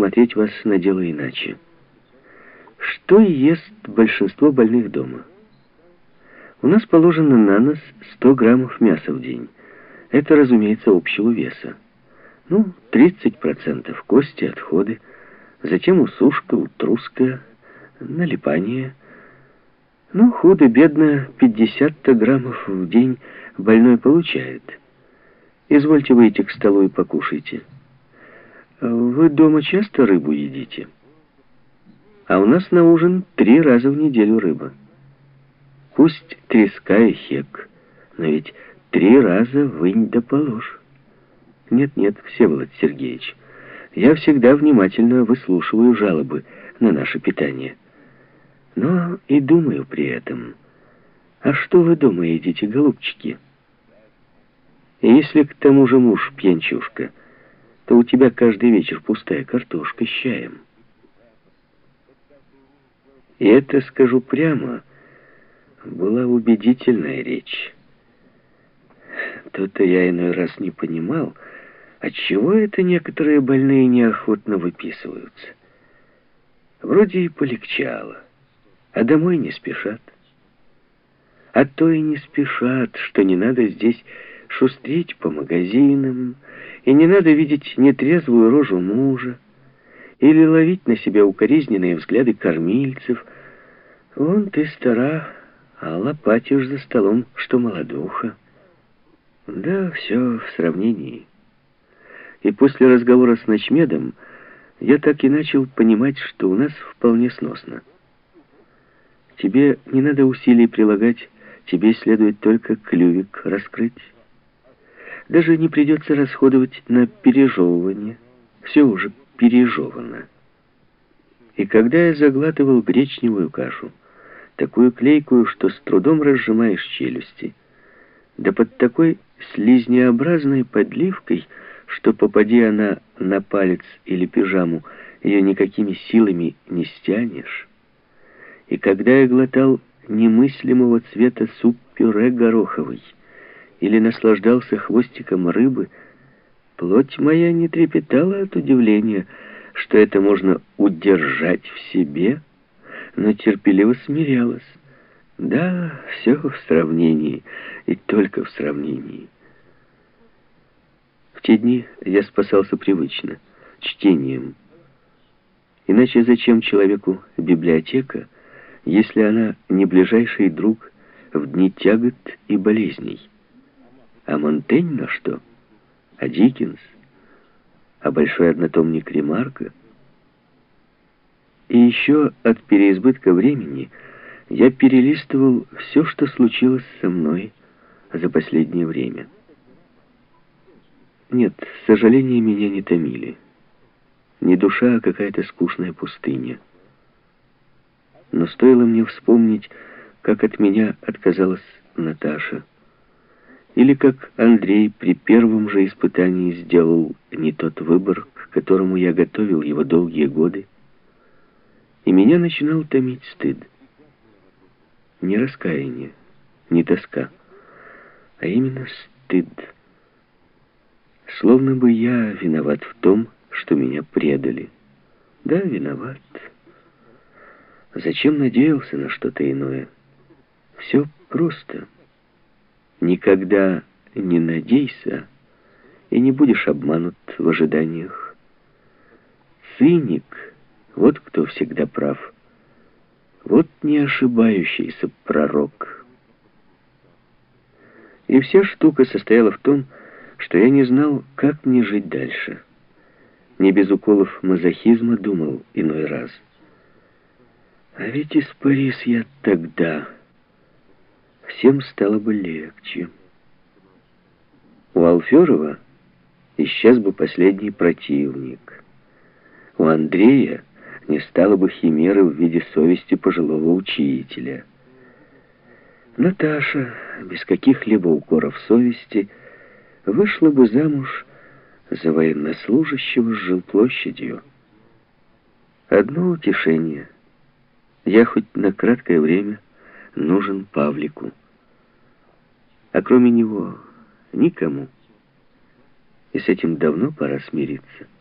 посмотреть вас на дело иначе. Что ест большинство больных дома? У нас положено на нос 100 граммов мяса в день. Это, разумеется, общего веса. 30% кости, отходы, затем усушка, утруска, налипание. Худо-бедно 50 граммов в день больной получает. Извольте выйти к столу и покушайте. Вы дома часто рыбу едите? А у нас на ужин 3 раза в неделю рыба. Пусть треска и хек, но ведь 3 раза вынь да положь. Нет, Всеволод Сергеевич, я всегда внимательно выслушиваю жалобы на наше питание. Но и думаю при этом, а что вы дома едите, голубчики? И если к тому же муж пьянчушка, то у тебя каждый вечер пустая картошка с чаем. И это, скажу прямо, была убедительная речь. То-то я иной раз не понимал, отчего это некоторые больные неохотно выписываются. Вроде и полегчало, а домой не спешат. А то и не спешат, что не надо здесь шустрить по магазинам, и не надо видеть нетрезвую рожу мужа, или ловить на себя укоризненные взгляды кормильцев. Вон ты стара, а лопатишь за столом, что молодуха. Да, все в сравнении. И после разговора с начмедом я так и начал понимать, что у нас вполне сносно. Тебе не надо усилий прилагать, тебе следует только клювик раскрыть. Даже не придется расходовать на пережевывание. Все уже пережевано. И когда я заглатывал гречневую кашу, такую клейкую, что с трудом разжимаешь челюсти, да под такой слизнеобразной подливкой, что, попади она на палец или пижаму, ее никакими силами не стянешь, и когда я глотал немыслимого цвета суп-пюре гороховый или наслаждался хвостиком рыбы, плоть моя не трепетала от удивления, что это можно удержать в себе, но терпеливо смирялась. Да, все в сравнении, и только в сравнении. В те дни я спасался привычно, чтением. Иначе зачем человеку библиотека, если она не ближайший друг в дни тягот и болезней? А Монтень на что? А Диккенс? А большой однотомник Ремарка? И еще от переизбытка времени я перелистывал все, что случилось со мной за последнее время. Нет, сожаления меня не томили. Не душа, а какая-то скучная пустыня. Но стоило мне вспомнить, как от меня отказалась Наташа, или как Андрей при первом же испытании сделал не тот выбор, к которому я готовил его долгие годы, и меня начинал томить стыд. Не раскаяние, не тоска, а именно стыд. Словно бы я виноват в том, что меня предали. Да, виноват. Зачем надеялся на что-то иное? Все просто. Никогда не надейся, и не будешь обманут в ожиданиях. Циник — вот кто всегда прав. Вот не ошибающийся пророк. И вся штука состояла в том, что я не знал, как мне жить дальше. Не без уколов мазохизма думал иной раз. А ведь испарись я тогда, всем стало бы легче. У Алферова исчез бы последний противник. У Андрея не стало бы химеры в виде совести пожилого учителя. Наташа, без каких-либо укоров совести, вышла бы замуж за военнослужащего с жилплощадью. Одно утешение. Я хоть на краткое время нужен Павлику. А кроме него никому. И с этим давно пора смириться.